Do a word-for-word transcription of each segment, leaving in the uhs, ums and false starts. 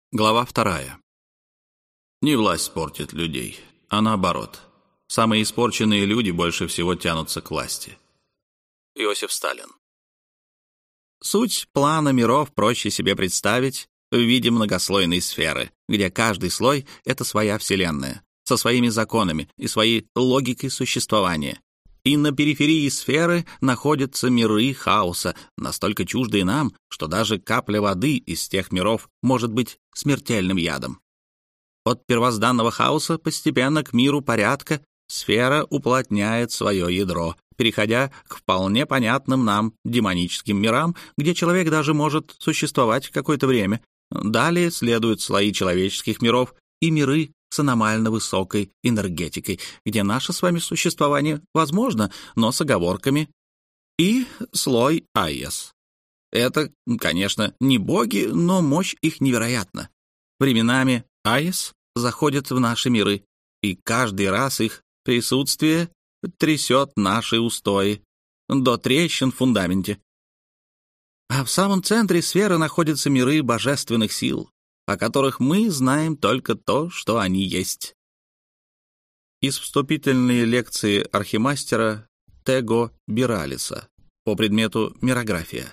Глава вторая. Не власть портит людей, а наоборот. Самые испорченные люди больше всего тянутся к власти. Иосиф Сталин. Суть плана миров проще себе представить в виде многослойной сферы, где каждый слой — это своя вселенная, со своими законами и своей логикой существования. И на периферии сферы находятся миры хаоса, настолько чуждые нам, что даже капля воды из тех миров может быть смертельным ядом. От первозданного хаоса постепенно к миру порядка сфера уплотняет свое ядро, переходя к вполне понятным нам демоническим мирам, где человек даже может существовать какое-то время. Далее следуют слои человеческих миров и миры с аномально высокой энергетикой, где наше с вами существование возможно, но с оговорками, и слой Айес. Это, конечно, не боги, но мощь их невероятна. Временами Айес заходят в наши миры, и каждый раз их присутствие трясет наши устои до трещин в фундаменте. А в самом центре сферы находятся миры божественных сил, о которых мы знаем только то, что они есть. Из вступительной лекции архимастера Tego Биралиса по предмету мирография.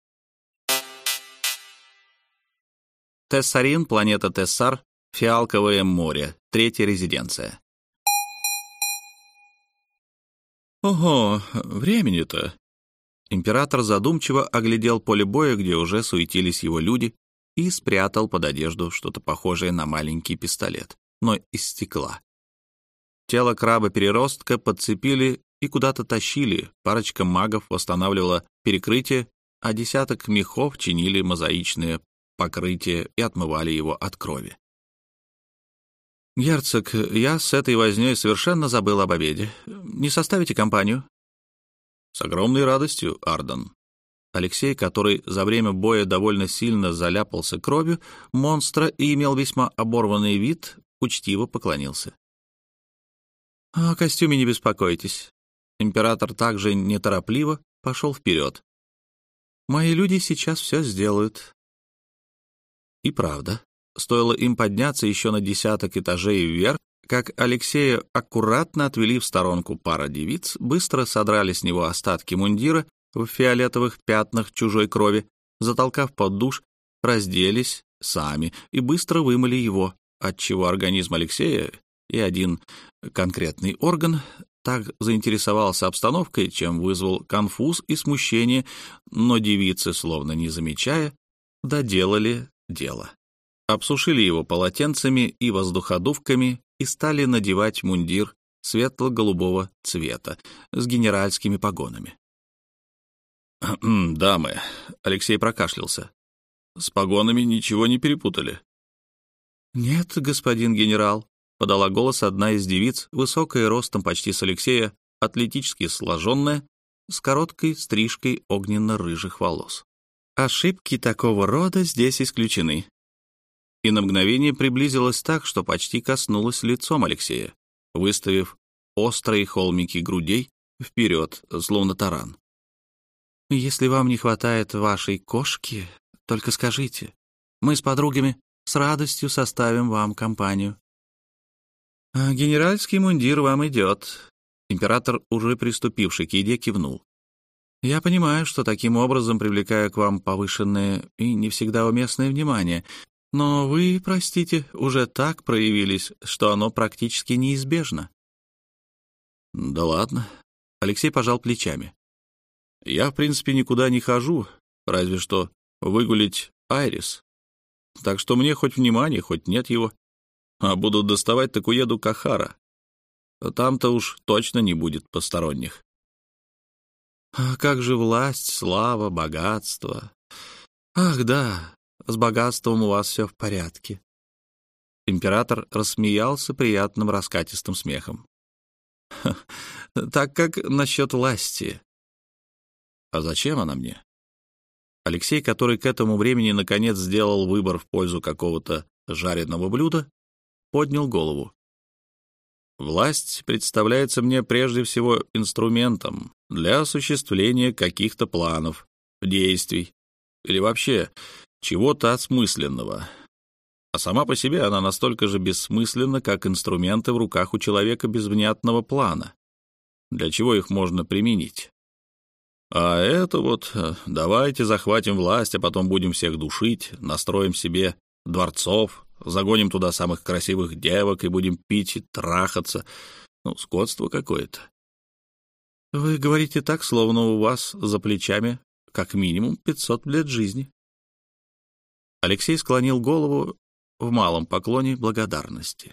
Тессарин, планета Тессар, Фиалковое море, третья резиденция. Ого, времени-то. Император задумчиво оглядел поле боя, где уже суетились его люди, и спрятал под одежду что-то похожее на маленький пистолет, но из стекла. Тело краба-переростка подцепили и куда-то тащили, парочка магов восстанавливала перекрытие, а десяток мехов чинили мозаичное покрытие и отмывали его от крови. «Герцог, я с этой вознёй совершенно забыл об обеде. Не составите компанию?» «С огромной радостью, Арден». Алексей, который за время боя довольно сильно заляпался кровью монстра и имел весьма оборванный вид, учтиво поклонился. «О костюме не беспокойтесь». Император также неторопливо пошел вперед. «Мои люди сейчас все сделают». И правда, стоило им подняться еще на десяток этажей вверх, как Алексея аккуратно отвели в сторонку пара девиц, быстро содрали с него остатки мундира в фиолетовых пятнах чужой крови, затолкав под душ, разделись сами и быстро вымыли его, отчего организм Алексея и один конкретный орган так заинтересовался обстановкой, чем вызвал конфуз и смущение, но девицы, словно не замечая, доделали дело. Обсушили его полотенцами и воздуходувками и стали надевать мундир светло-голубого цвета с генеральскими погонами. «Дамы», — Алексей прокашлялся, — «с погонами ничего не перепутали?» «Нет, господин генерал», — подала голос одна из девиц, высокая ростом почти с Алексея, атлетически сложенная, с короткой стрижкой огненно-рыжих волос. «Ошибки такого рода здесь исключены». И на мгновение приблизилась так, что почти коснулась лицом Алексея, выставив острые холмики грудей вперед, словно таран. «Если вам не хватает вашей кошки, только скажите. Мы с подругами с радостью составим вам компанию». «А генеральский мундир вам идет». Император, уже приступивший к еде, кивнул. «Я понимаю, что таким образом привлекаю к вам повышенное и не всегда уместное внимание, но вы, простите, уже так проявились, что оно практически неизбежно». «Да ладно», — Алексей пожал плечами. «Я, в принципе, никуда не хожу, разве что выгулить Айрис. Так что мне хоть внимание, хоть нет его. А буду доставать, так уеду к Ахара. Там-то уж точно не будет посторонних». «А как же власть, слава, богатство? Ах, да, с богатством у вас все в порядке». Император рассмеялся приятным раскатистым смехом. «Так как насчет власти?» «А зачем она мне?» Алексей, который к этому времени наконец сделал выбор в пользу какого-то жареного блюда, поднял голову. «Власть представляется мне прежде всего инструментом для осуществления каких-то планов, действий или вообще чего-то осмысленного. А сама по себе она настолько же бессмысленна, как инструменты в руках у человека без внятного плана. Для чего их можно применить? А это вот давайте захватим власть, а потом будем всех душить, настроим себе дворцов, загоним туда самых красивых девок и будем пить и трахаться. Ну, скотство какое-то. Вы говорите так, словно у вас за плечами как минимум пятьсот лет жизни. Алексей склонил голову в малом поклоне благодарности.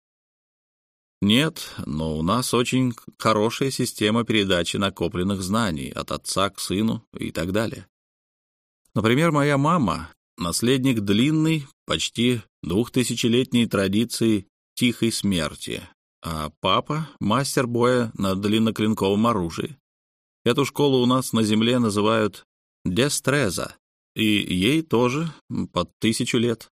Нет, но у нас очень хорошая система передачи накопленных знаний от отца к сыну и так далее. Например, моя мама — наследник длинной, почти двухтысячелетней традиции тихой смерти, а папа — мастер боя на длинноклинковом оружии. Эту школу у нас на земле называют Дестреза, и ей тоже под тысячу лет.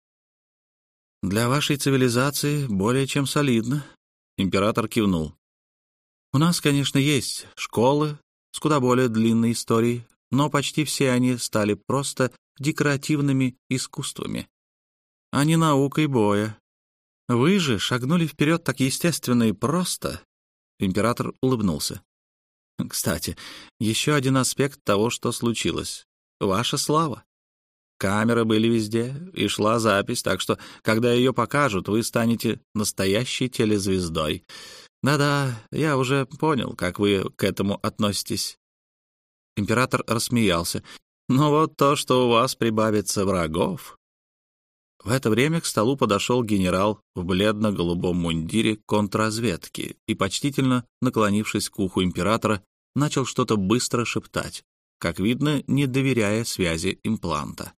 «Для вашей цивилизации более чем солидно», — император кивнул. «У нас, конечно, есть школы с куда более длинной историей, но почти все они стали просто декоративными искусствами, а не наукой боя. Вы же шагнули вперед так естественно и просто». Император улыбнулся. «Кстати, еще один аспект того, что случилось. Ваша слава. Камеры были везде, и шла запись, так что, когда ее покажут, вы станете настоящей телезвездой. Да-да, я уже понял, как вы к этому относитесь». Император рассмеялся. «Но вот то, что у вас прибавится врагов...» В это время к столу подошел генерал в бледно-голубом мундире контрразведки и, почтительно наклонившись к уху императора, начал что-то быстро шептать, как видно, не доверяя связи импланта.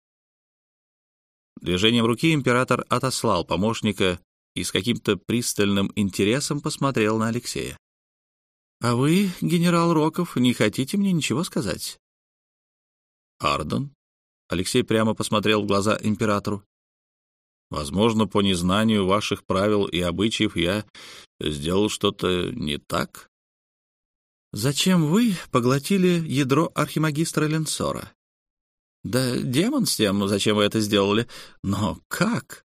Движением руки император отослал помощника и с каким-то пристальным интересом посмотрел на Алексея. «А вы, генерал Роков, не хотите мне ничего сказать?» «Арден?» — Алексей прямо посмотрел в глаза императору. «Возможно, по незнанию ваших правил и обычаев я сделал что-то не так?» «Зачем вы поглотили ядро архимагистра Ленсора?» «Да демон с тем, зачем вы это сделали. Но как?»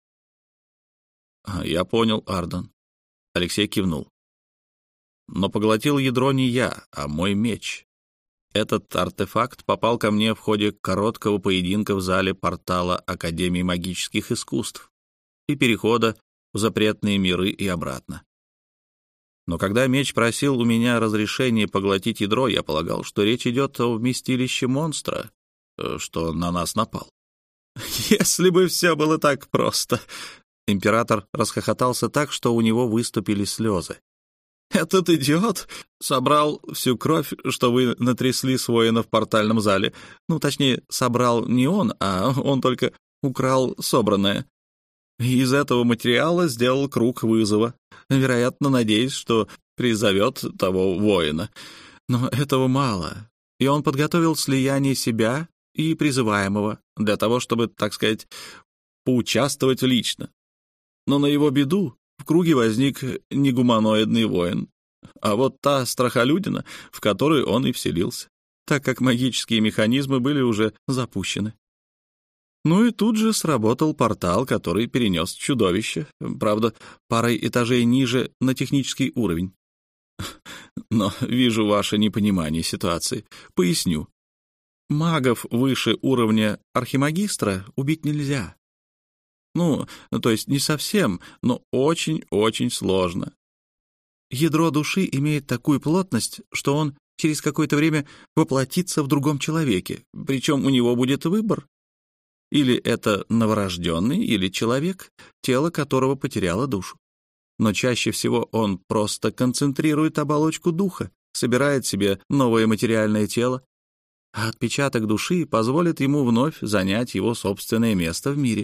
«Я понял, Арден». Алексей кивнул. «Но поглотил ядро не я, а мой меч. Этот артефакт попал ко мне в ходе короткого поединка в зале портала Академии магических искусств и перехода в запретные миры и обратно. Но когда меч просил у меня разрешения поглотить ядро, я полагал, что речь идет о вместилище монстра, что на нас напал». «Если бы все было так просто!» Император расхохотался так, что у него выступили слезы. «Этот идиот собрал всю кровь, что вы натрясли с воина в портальном зале. Ну, точнее, собрал не он, а он только украл собранное. И из этого материала сделал круг вызова, вероятно, надеясь, что призовет того воина. Но этого мало, и он подготовил слияние себя и призываемого для того, чтобы, так сказать, поучаствовать лично. Но на его беду в круге возник негуманоидный воин, а вот та страхолюдина, в которую он и вселился, так как магические механизмы были уже запущены. Ну и тут же сработал портал, который перенес чудовище, правда, парой этажей ниже на технический уровень. Но вижу ваше непонимание ситуации. Поясню. Магов выше уровня архимагистра убить нельзя. Ну, то есть не совсем, но очень-очень сложно. Ядро души имеет такую плотность, что он через какое-то время воплотится в другом человеке, причем у него будет выбор. Или это новорожденный, или человек, тело которого потеряло душу. Но чаще всего он просто концентрирует оболочку духа, собирает себе новое материальное тело, а отпечаток души позволит ему вновь занять его собственное место в мире.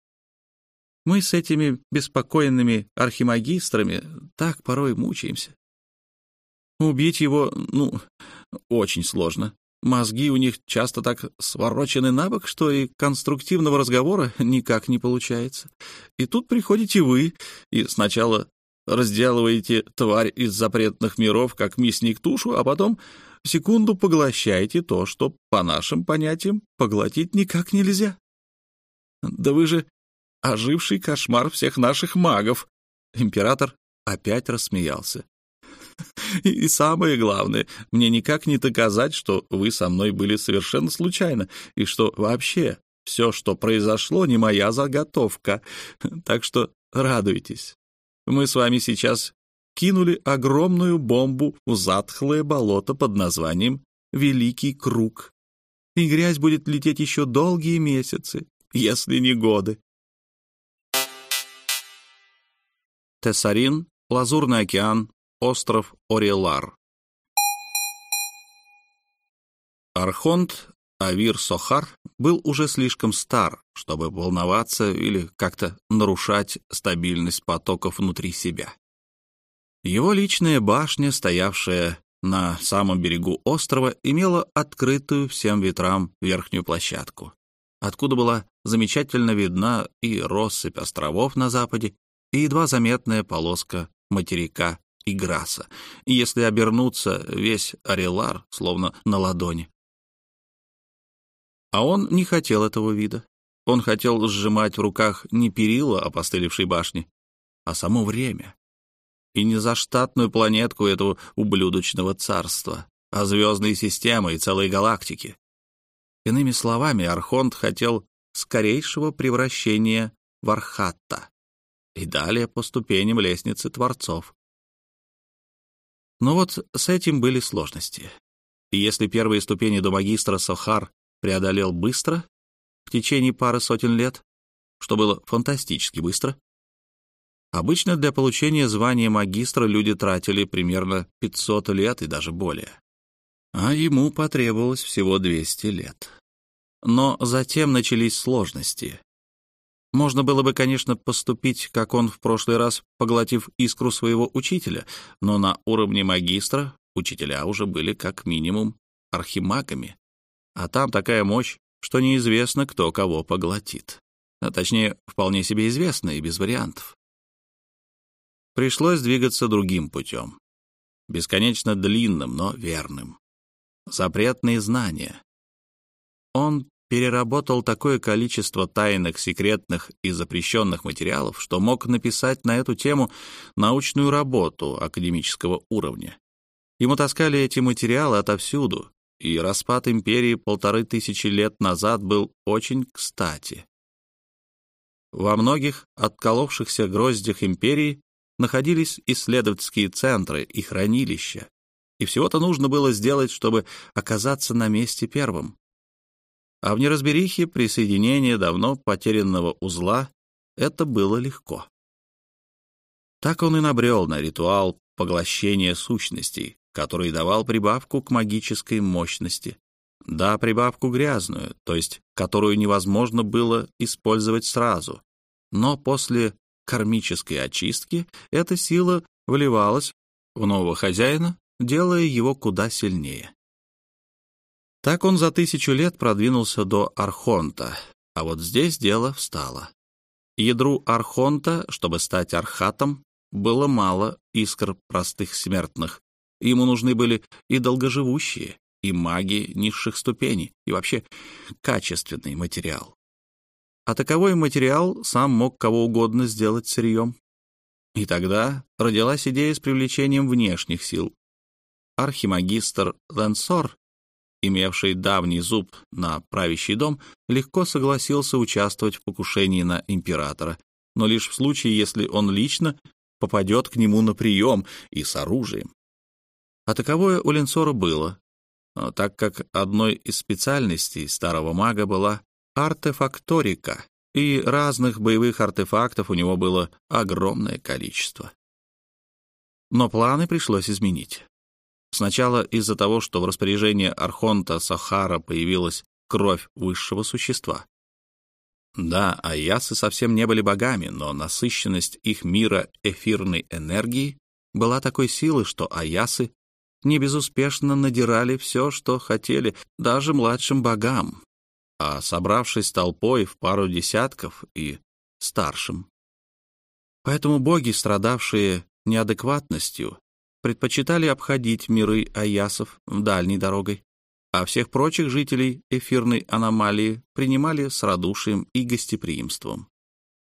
Мы с этими беспокойными архимагистрами так порой мучаемся. Убить его, ну, очень сложно. Мозги у них часто так сворочены на бок, что и конструктивного разговора никак не получается. И тут приходите вы и сначала разделываете тварь из запретных миров, как мясник тушу, а потом в секунду поглощаете то, что, по нашим понятиям, поглотить никак нельзя. Да вы же оживший кошмар всех наших магов». Император опять рассмеялся. «И самое главное, мне никак не доказать, что вы со мной были совершенно случайно, и что вообще все, что произошло, не моя заготовка. Так что радуйтесь. Мы с вами сейчас кинули огромную бомбу в затхлое болото под названием Великий Круг. И грязь будет лететь еще долгие месяцы, если не годы». Тессарин, Лазурный океан, остров Орелар. Архонт Авир-Сохар был уже слишком стар, чтобы волноваться или как-то нарушать стабильность потоков внутри себя. Его личная башня, стоявшая на самом берегу острова, имела открытую всем ветрам верхнюю площадку, откуда была замечательно видна и россыпь островов на западе, и едва заметная полоска материка Играса, и если обернуться, весь Орелар словно на ладони. А он не хотел этого вида. Он хотел сжимать в руках не перила опостылевшей башни, а само время. И не заштатную планетку этого ублюдочного царства, а звездные системы и целые галактики. Иными словами, Архонт хотел скорейшего превращения в Архатта и далее по ступеням лестницы Творцов. Но вот с этим были сложности. И если первые ступени до магистра Сохар преодолел быстро, в течение пары сотен лет, что было фантастически быстро, обычно для получения звания магистра люди тратили примерно пятьсот лет и даже более. А ему потребовалось всего двести лет. Но затем начались сложности. Можно было бы, конечно, поступить, как он в прошлый раз, поглотив искру своего учителя, но на уровне магистра учителя уже были как минимум архимагами, а там такая мощь, что неизвестно, кто кого поглотит. А точнее, вполне себе известно и без вариантов. Пришлось двигаться другим путем, бесконечно длинным, но верным. Запретные знания. Он переработал такое количество тайных, секретных и запрещенных материалов, что мог написать на эту тему научную работу академического уровня. Ему таскали эти материалы отовсюду, и распад империи полторы тысячи лет назад был очень кстати. Во многих отколовшихся гроздях империи находились исследовательские центры и хранилища, и всего-то нужно было сделать, чтобы оказаться на месте первым. А в неразберихе присоединения давно потерянного узла это было легко. Так он и набрел на ритуал поглощения сущностей, который давал прибавку к магической мощности. Да, прибавку грязную, то есть которую невозможно было использовать сразу. Но после кармической очистки эта сила вливалась в нового хозяина, делая его куда сильнее. Так он за тысячу лет продвинулся до Архонта, а вот здесь дело встало. Ядру Архонта, чтобы стать Архатом, было мало искр простых смертных. Ему нужны были и долгоживущие, и маги низших ступеней, и вообще качественный материал. А таковой материал сам мог кого угодно сделать сырьем. И тогда родилась идея с привлечением внешних сил. Архимагистр Ленсор, имевший давний зуб на правящий дом, легко согласился участвовать в покушении на императора, но лишь в случае, если он лично попадет к нему на прием и с оружием. А таковое у Ленсора было, так как одной из специальностей старого мага была артефакторика, и разных боевых артефактов у него было огромное количество. Но планы пришлось изменить. Сначала из-за того, что в распоряжении Архонта Сохара появилась кровь высшего существа. Да, аясы совсем не были богами, но насыщенность их мира эфирной энергией была такой силы, что аясы не безуспешно надирали все, что хотели, даже младшим богам, а собравшись толпой в пару десятков и старшим. Поэтому боги, страдавшие неадекватностью, предпочитали обходить миры аясов дальней дорогой, а всех прочих жителей эфирной аномалии принимали с радушием и гостеприимством.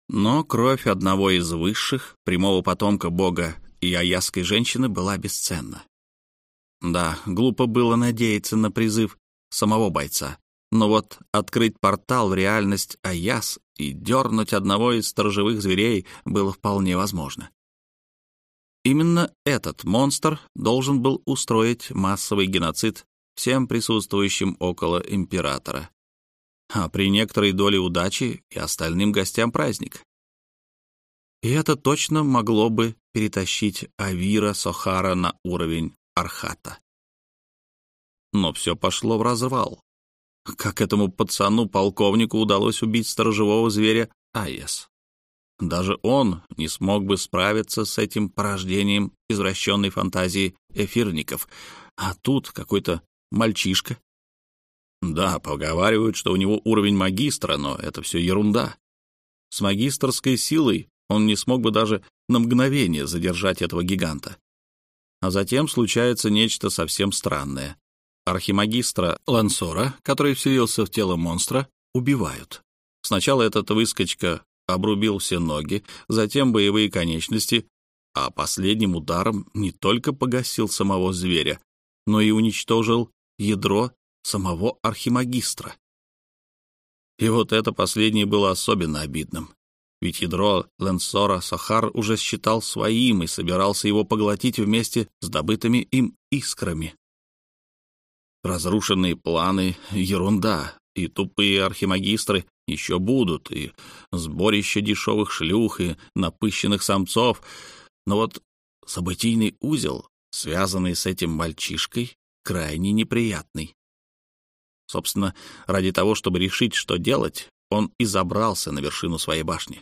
Но кровь одного из высших, прямого потомка бога и аясской женщины, была бесценна. Да, глупо было надеяться на призыв самого бойца, но вот открыть портал в реальность Аяс и дернуть одного из сторожевых зверей было вполне возможно. Именно этот монстр должен был устроить массовый геноцид всем присутствующим около императора, а при некоторой доле удачи и остальным гостям праздника. И это точно могло бы перетащить Авира Сохара на уровень Архата. Но все пошло в развал. Как этому пацану-полковнику удалось убить сторожевого зверя Аяс? Даже он не смог бы справиться с этим порождением извращенной фантазии эфирников. А тут какой-то мальчишка. Да, поговаривают, что у него уровень магистра, но это все ерунда. С магистерской силой он не смог бы даже на мгновение задержать этого гиганта. А затем случается нечто совсем странное. Архимагистра Лансора, который вселился в тело монстра, убивают. Сначала этот выскочка обрубил все ноги, затем боевые конечности, а последним ударом не только погасил самого зверя, но и уничтожил ядро самого архимагистра. И вот это последнее было особенно обидным, ведь ядро Лансора Сохар уже считал своим и собирался его поглотить вместе с добытыми им искрами. Разрушенные планы — ерунда, и тупые архимагистры еще будут, и сборище дешевых шлюх, и напыщенных самцов. Но вот событийный узел, связанный с этим мальчишкой, крайне неприятный. Собственно, ради того, чтобы решить, что делать, он и забрался на вершину своей башни.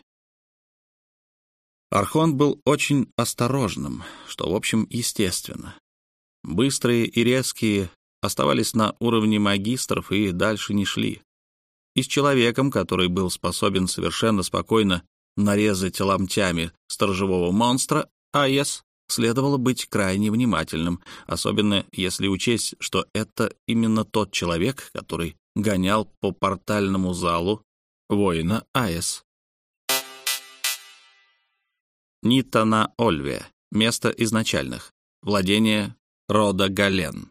Архонт был очень осторожным, что, в общем, естественно. Быстрые и резкие оставались на уровне магистров и дальше не шли. И с человеком, который был способен совершенно спокойно нарезать ломтями сторожевого монстра, Аяс, следовало быть крайне внимательным, особенно если учесть, что это именно тот человек, который гонял по портальному залу воина Аяс. Нитана Ольве, место изначальных, владение рода Гален.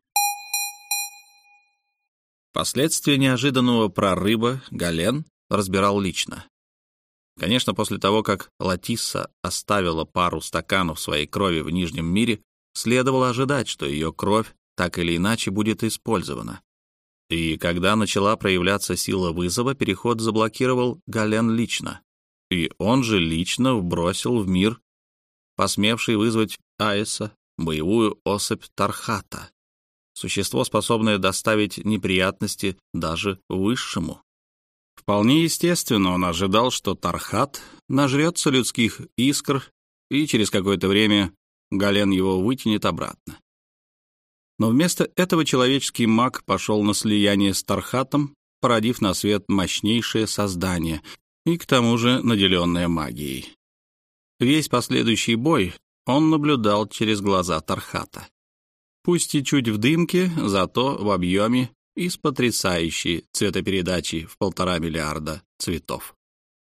Последствия неожиданного прорыва Гален разбирал лично. Конечно, после того, как Латисса оставила пару стаканов своей крови в Нижнем мире, следовало ожидать, что ее кровь так или иначе будет использована. И когда начала проявляться сила вызова, переход заблокировал Гален лично. И он же лично вбросил в мир, посмевший вызвать Аяса, боевую особь Тархата. Существо, способное доставить неприятности даже высшему. Вполне естественно, он ожидал, что Тархат нажрется людских искр, и через какое-то время Гален его вытянет обратно. Но вместо этого человеческий маг пошел на слияние с Тархатом, породив на свет мощнейшее создание, и к тому же наделенное магией. Весь последующий бой он наблюдал через глаза Тархата. Пусть и чуть в дымке, зато в объеме и с потрясающей цветопередачей в полтора миллиарда цветов.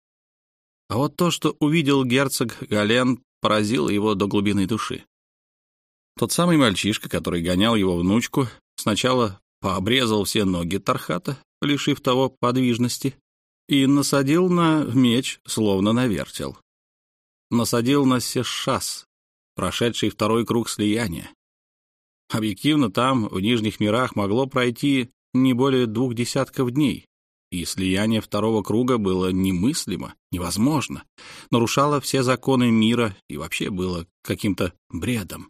А вот то, что увидел герцог Гален, поразило его до глубины души. Тот самый мальчишка, который гонял его внучку, сначала пообрезал все ноги Тархата, лишив того подвижности, и насадил на меч, словно на вертел. Насадил на Сешас, прошедший второй круг слияния. Объективно, там, в Нижних мирах, могло пройти не более двух десятков дней, и слияние второго круга было немыслимо, невозможно, нарушало все законы мира и вообще было каким-то бредом.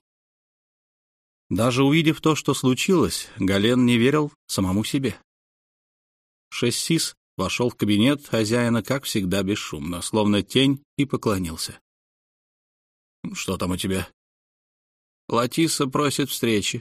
Даже увидев то, что случилось, Гален не верил самому себе. Шессис вошел в кабинет хозяина, как всегда, бесшумно, словно тень, и поклонился. «Что там у тебя?» «Латисса просит встречи».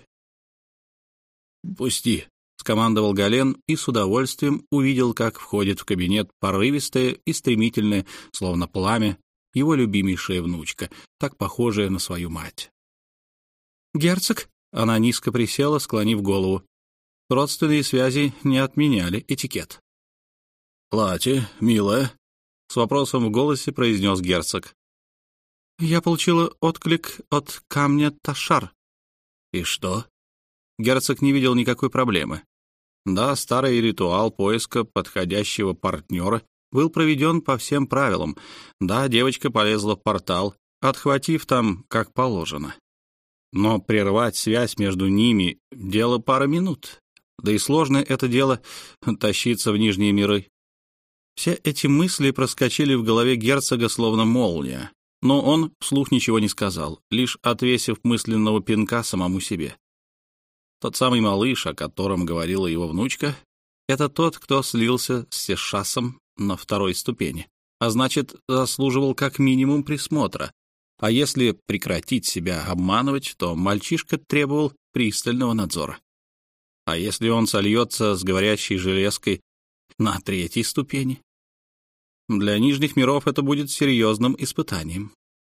«Пусти», — скомандовал Гален и с удовольствием увидел, как входит в кабинет порывистая и стремительная, словно пламя, его любимейшая внучка, так похожая на свою мать. «Герцог?» — она низко присела, склонив голову. Родственные связи не отменяли этикет. «Лати, милая», — с вопросом в голосе произнес герцог. «Я получила отклик от камня Ташар». «И что?» Герцог не видел никакой проблемы. Да, старый ритуал поиска подходящего партнера был проведен по всем правилам. Да, девочка полезла в портал, отхватив там как положено. Но прервать связь между ними — дело пары минут. Да и сложное это дело — тащиться в нижние миры. Все эти мысли проскочили в голове герцога словно молния, но он вслух ничего не сказал, лишь отвесив мысленного пинка самому себе. Тот самый малыш, о котором говорила его внучка, это тот, кто слился с Сешасом на второй ступени, а значит, заслуживал как минимум присмотра. А если прекратить себя обманывать, то мальчишка требовал пристального надзора. А если он сольется с говорящей железкой на третьей ступени? Для нижних миров это будет серьезным испытанием.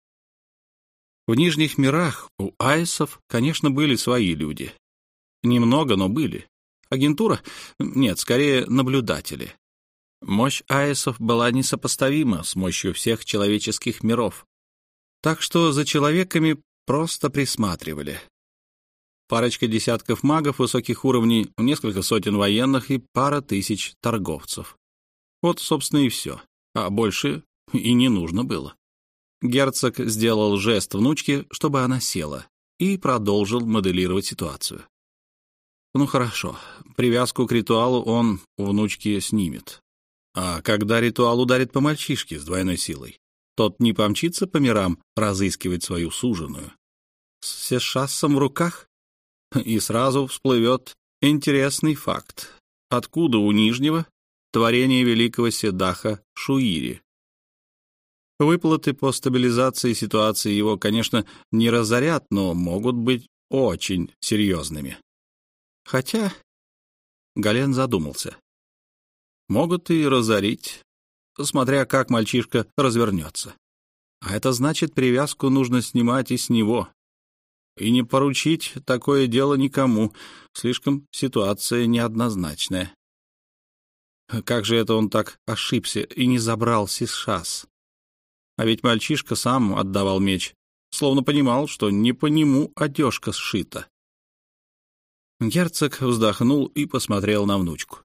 В нижних мирах у айсов, конечно, были свои люди. Немного, но были. Агентура? Нет, скорее наблюдатели. Мощь айсов была несопоставима с мощью всех человеческих миров. Так что за человеками просто присматривали. Парочка десятков магов высоких уровней, несколько сотен военных и пара тысяч торговцев. Вот, собственно, и все. А больше и не нужно было. Герцог сделал жест внучке, чтобы она села, и продолжил моделировать ситуацию. Ну хорошо, привязку к ритуалу он у внучки снимет. А когда ритуал ударит по мальчишке с двойной силой, тот не помчится по мирам разыскивать свою суженую. С Сешасом в руках? И сразу всплывет интересный факт. Откуда у Нижнего творение великого Седаха Шуири? Выплаты по стабилизации ситуации его, конечно, не разорят, но могут быть очень серьезными. Хотя, Гален задумался, могут и разорить, смотря как мальчишка развернется. А это значит, привязку нужно снимать и с него. И не поручить такое дело никому, слишком ситуация неоднозначная. Как же это он так ошибся и не забрал Сишас? А ведь мальчишка сам отдавал меч, словно понимал, что не по нему одежка сшита. Герцог вздохнул и посмотрел на внучку.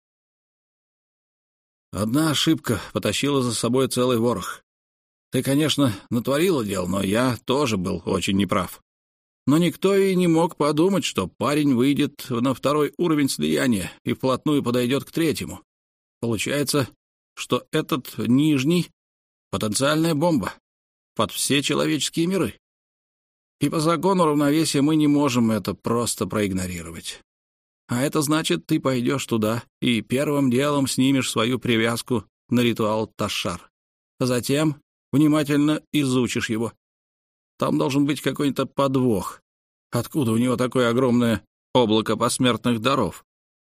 «Одна ошибка потащила за собой целый ворох. Ты, конечно, натворила дел, но я тоже был очень неправ. Но никто и не мог подумать, что парень выйдет на второй уровень слияния и вплотную подойдет к третьему. Получается, что этот нижний — потенциальная бомба под все человеческие миры. И по закону равновесия мы не можем это просто проигнорировать. А это значит, ты пойдешь туда и первым делом снимешь свою привязку на ритуал Ташар. А затем внимательно изучишь его. Там должен быть какой-то подвох. Откуда у него такое огромное облако посмертных даров?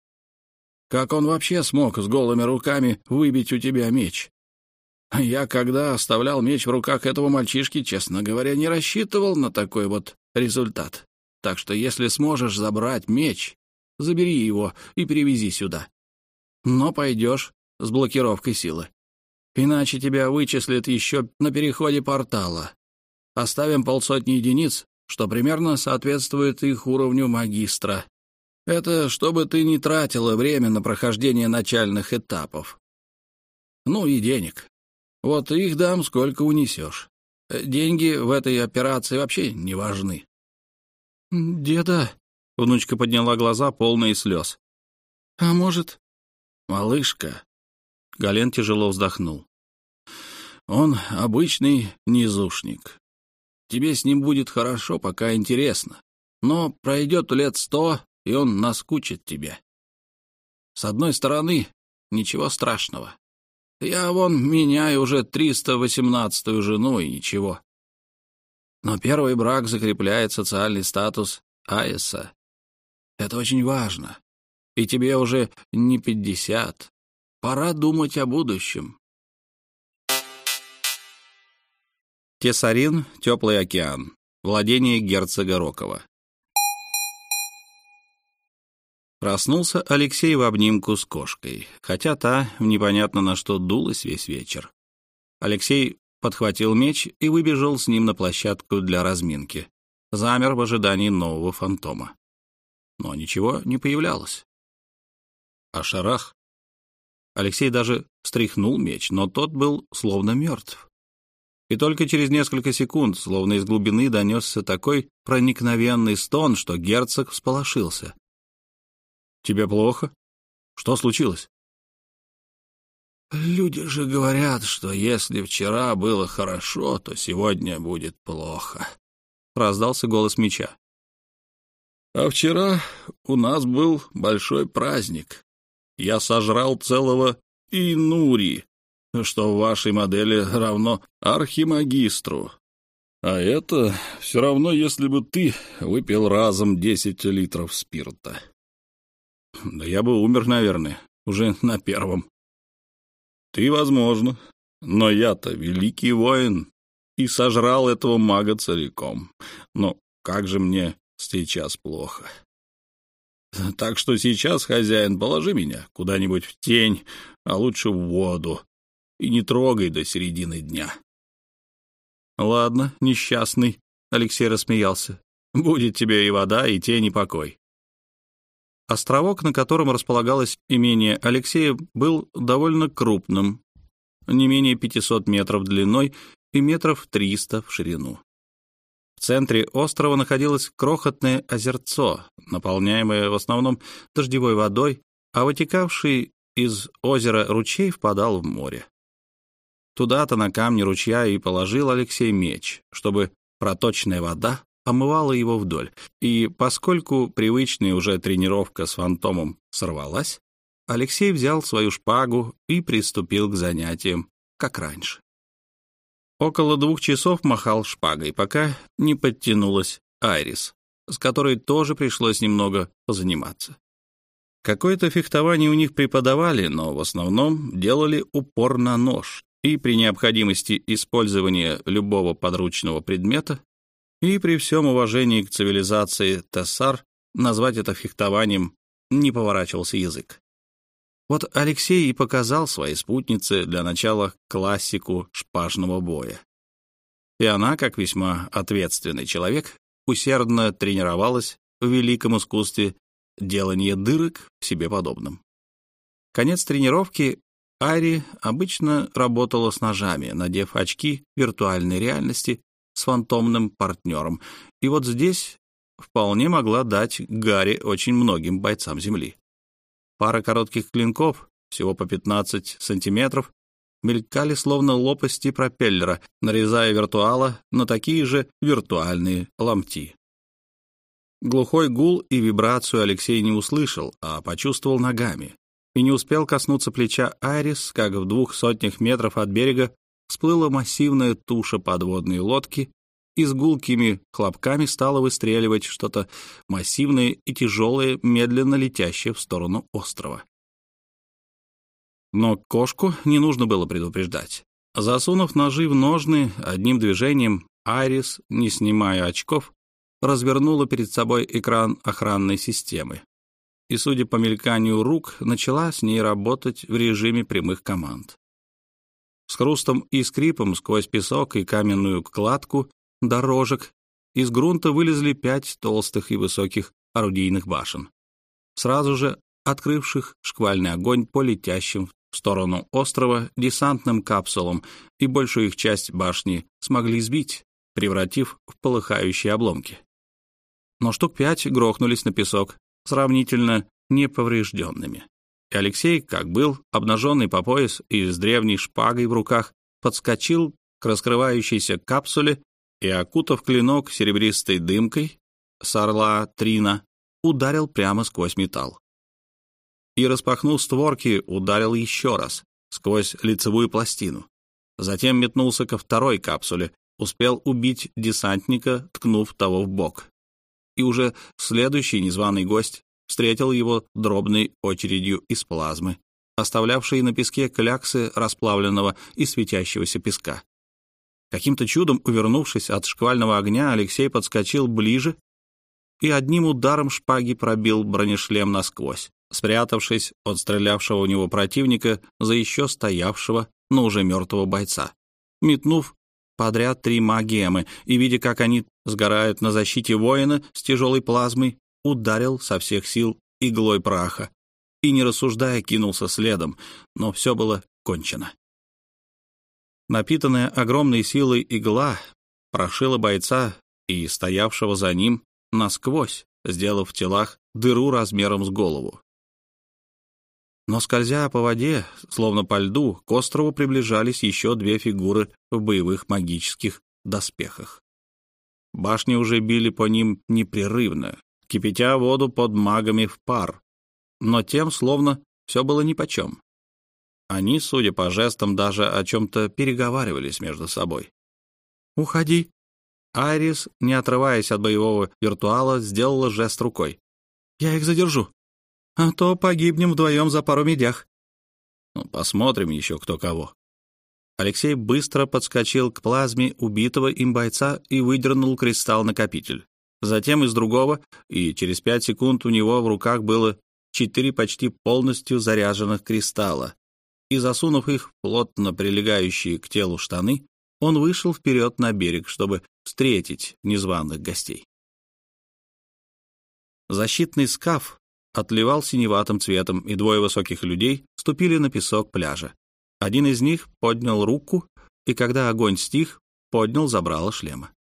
Как он вообще смог с голыми руками выбить у тебя меч? Я, когда оставлял меч в руках этого мальчишки, честно говоря, не рассчитывал на такой вот результат. Так что если сможешь забрать меч, забери его и перевези сюда. Но пойдешь с блокировкой силы. Иначе тебя вычислят еще на переходе портала. Оставим полсотни единиц, что примерно соответствует их уровню магистра. Это чтобы ты не тратила время на прохождение начальных этапов. Ну и денег. Вот их дам, сколько унесешь. Деньги в этой операции вообще не важны. «Деда», — внучка подняла глаза, полные слез. «А может...» «Малышка», — Гален тяжело вздохнул. «Он обычный низушник. Тебе с ним будет хорошо, пока интересно. Но пройдет лет сто, и он наскучит тебе. С одной стороны, ничего страшного. Я вон меняю уже триста восемнадцатую жену, и ничего. Но первый брак закрепляет социальный статус Айса. Это очень важно. И тебе уже не пятьдесят. Пора думать о будущем». Тесарин, Теплый океан. Владение герцога Рокова. Проснулся Алексей в обнимку с кошкой, хотя та непонятно на что дулась весь вечер. Алексей подхватил меч и выбежал с ним на площадку для разминки. Замер в ожидании нового фантома. Но ничего не появлялось. А шарах? Алексей даже стряхнул меч, но тот был словно мертв. И только через несколько секунд, словно из глубины, донесся такой проникновенный стон, что герцог всполошился. «Тебе плохо? Что случилось?» «Люди же говорят, что если вчера было хорошо, то сегодня будет плохо», — раздался голос меча. «А вчера у нас был большой праздник. Я сожрал целого Инури, что в вашей модели равно архимагистру. А это все равно, если бы ты выпил разом десять литров спирта. Да я бы умер, наверное, уже на первом. Ты, возможно, но я-то великий воин и сожрал этого мага целиком. Но как же мне сейчас плохо. Так что сейчас, хозяин, положи меня куда-нибудь в тень, а лучше в воду, и не трогай до середины дня». «Ладно, несчастный», — Алексей рассмеялся. «Будет тебе и вода, и тень, и покой». Островок, на котором располагалось имение Алексея, был довольно крупным, не менее пятисот метров длиной и метров триста в ширину. В центре острова находилось крохотное озерцо, наполняемое в основном дождевой водой, а вытекавший из озера ручей впадал в море. Туда-то на камне ручья и положил Алексей меч, чтобы проточная вода омывала его вдоль. И поскольку привычная уже тренировка с фантомом сорвалась, Алексей взял свою шпагу и приступил к занятиям, как раньше. Около двух часов махал шпагой, пока не подтянулась Айрис, с которой тоже пришлось немного позаниматься. Какое-то фехтование у них преподавали, но в основном делали упор на нож, и при необходимости использования любого подручного предмета, и при всем уважении к цивилизации Тессар назвать это фехтованием не поворачивался язык. Вот Алексей и показал своей спутнице для начала классику шпажного боя. И она, как весьма ответственный человек, усердно тренировалась в великом искусстве делания дырок в себе подобном. Конец тренировки Ари обычно работала с ножами, надев очки виртуальной реальности с фантомным партнером, и вот здесь вполне могла дать Гарри очень многим бойцам Земли. Пара коротких клинков, всего по пятнадцать сантиметров, мелькали словно лопасти пропеллера, нарезая виртуала на такие же виртуальные ломти. Глухой гул и вибрацию Алексей не услышал, а почувствовал ногами, и не успел коснуться плеча Айрис, как в двух сотнях метров от берега всплыла массивная туша подводной лодки и с гулкими хлопками стало выстреливать что-то массивное и тяжелое, медленно летящее в сторону острова. Но кошку не нужно было предупреждать. Засунув ножи в ножны, одним движением Айрис, не снимая очков, развернула перед собой экран охранной системы и, судя по мельканию рук, начала с ней работать в режиме прямых команд. С хрустом и скрипом сквозь песок и каменную кладку дорожек из грунта вылезли пять толстых и высоких орудийных башен, сразу же открывших шквальный огонь по летящим в сторону острова десантным капсулам, и большую их часть башни смогли сбить, превратив в полыхающие обломки. Но штук пять грохнулись на песок, сравнительно неповрежденными. И Алексей, как был, обнаженный по пояс и с древней шпагой в руках, подскочил к раскрывающейся капсуле и, окутав клинок серебристой дымкой с орла Трина, ударил прямо сквозь металл. И, распахнув створки, ударил еще раз, сквозь лицевую пластину. Затем метнулся ко второй капсуле, успел убить десантника, ткнув того в бок. И уже следующий незваный гость встретил его дробной очередью из плазмы, оставлявшей на песке кляксы расплавленного и светящегося песка. Каким-то чудом, увернувшись от шквального огня, Алексей подскочил ближе и одним ударом шпаги пробил бронешлем насквозь, спрятавшись от стрелявшего у него противника за еще стоявшего, но уже мертвого бойца, метнув подряд три магемы, и, видя, как они сгорают на защите воина с тяжелой плазмой, ударил со всех сил иглой праха и, не рассуждая, кинулся следом, но все было кончено. Напитанная огромной силой игла прошила бойца и стоявшего за ним насквозь, сделав в телах дыру размером с голову. Но, скользя по воде, словно по льду, к острову приближались еще две фигуры в боевых магических доспехах. Башни уже били по ним непрерывно, кипятя воду под магами в пар, но тем словно все было нипочем. Они, судя по жестам, даже о чем-то переговаривались между собой. «Уходи!» Айрис, не отрываясь от боевого виртуала, сделала жест рукой. «Я их задержу, а то погибнем вдвоем за пару медях». Ну, посмотрим еще кто кого. Алексей быстро подскочил к плазме убитого им бойца и выдернул кристалл-накопитель. Затем из другого, и через пять секунд у него в руках было четыре почти полностью заряженных кристалла, и, засунув их в плотно прилегающие к телу штаны, он вышел вперед на берег, чтобы встретить незваных гостей. Защитный скаф отливал синеватым цветом, и двое высоких людей ступили на песок пляжа. Один из них поднял руку, и когда огонь стих, поднял забрало шлема.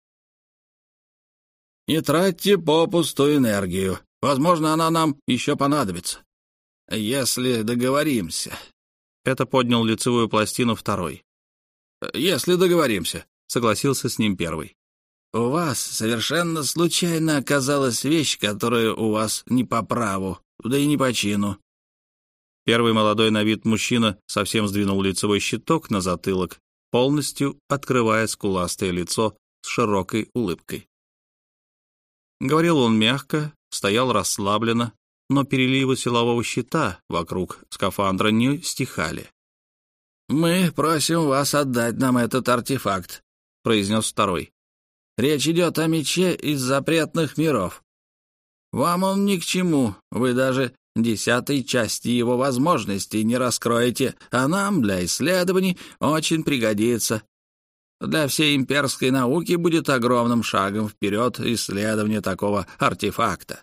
«Не тратьте попусту энергию. Возможно, она нам еще понадобится. Если договоримся». Это поднял лицевую пластину второй. «Если договоримся», — согласился с ним первый. «У вас совершенно случайно оказалась вещь, которая у вас не по праву, да и не по чину». Первый молодой на вид мужчина совсем сдвинул лицевой щиток на затылок, полностью открывая скуластое лицо с широкой улыбкой. Говорил он мягко, стоял расслабленно, но переливы силового щита вокруг скафандра не стихали. «Мы просим вас отдать нам этот артефакт», — произнес второй. «Речь идет о мече из запретных миров. Вам он ни к чему, вы даже десятой части его возможностей не раскроете, а нам для исследований очень пригодится. Для всей имперской науки будет огромным шагом вперед исследование такого артефакта».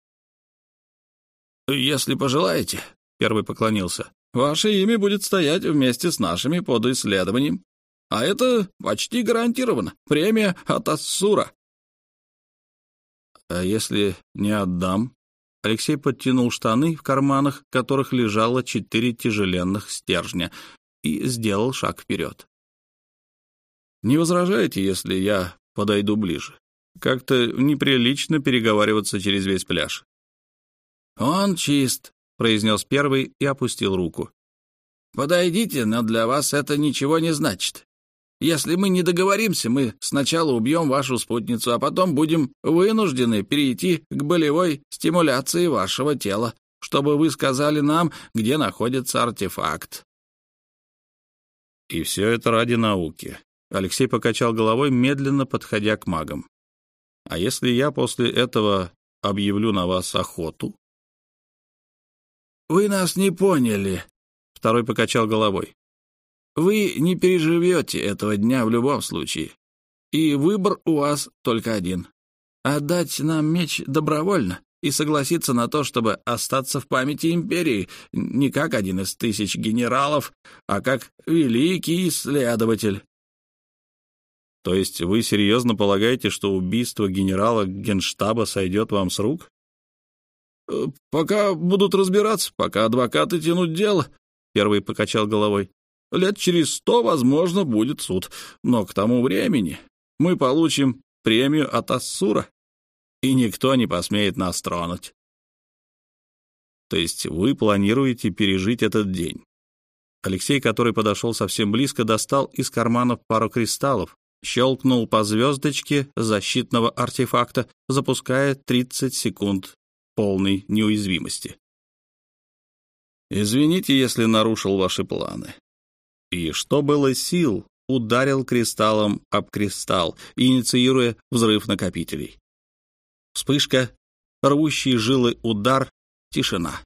«Если пожелаете», — первый поклонился, — «ваше имя будет стоять вместе с нашими под исследованием. А это почти гарантированно. Премия от Ассура». «А если не отдам?» Алексей подтянул штаны, в карманах которых лежало четыре тяжеленных стержня, и сделал шаг вперед. «Не возражаете, если я подойду ближе? Как-то неприлично переговариваться через весь пляж». «Он чист», — произнес первый и опустил руку. «Подойдите, но для вас это ничего не значит. Если мы не договоримся, мы сначала убьем вашу спутницу, а потом будем вынуждены перейти к болевой стимуляции вашего тела, чтобы вы сказали нам, где находится артефакт». «И все это ради науки», — Алексей покачал головой, медленно подходя к магам. «А если я после этого объявлю на вас охоту?» «Вы нас не поняли», — второй покачал головой. «Вы не переживете этого дня в любом случае, и выбор у вас только один — отдать нам меч добровольно и согласиться на то, чтобы остаться в памяти империи не как один из тысяч генералов, а как великий исследователь». «То есть вы серьезно полагаете, что убийство генерала Генштаба сойдет вам с рук?» «Пока будут разбираться, пока адвокаты тянут дело», — первый покачал головой. «Лет через сто, возможно, будет суд, но к тому времени мы получим премию от Ассура, и никто не посмеет нас тронуть». «То есть вы планируете пережить этот день?» Алексей, который подошел совсем близко, достал из карманов пару кристаллов, щелкнул по звездочке защитного артефакта, запуская тридцать секунд полной неуязвимости. «Извините, если нарушил ваши планы». И, что было сил, ударил кристаллом об кристалл, инициируя взрыв накопителей. Вспышка, рвущий жилы удар, тишина.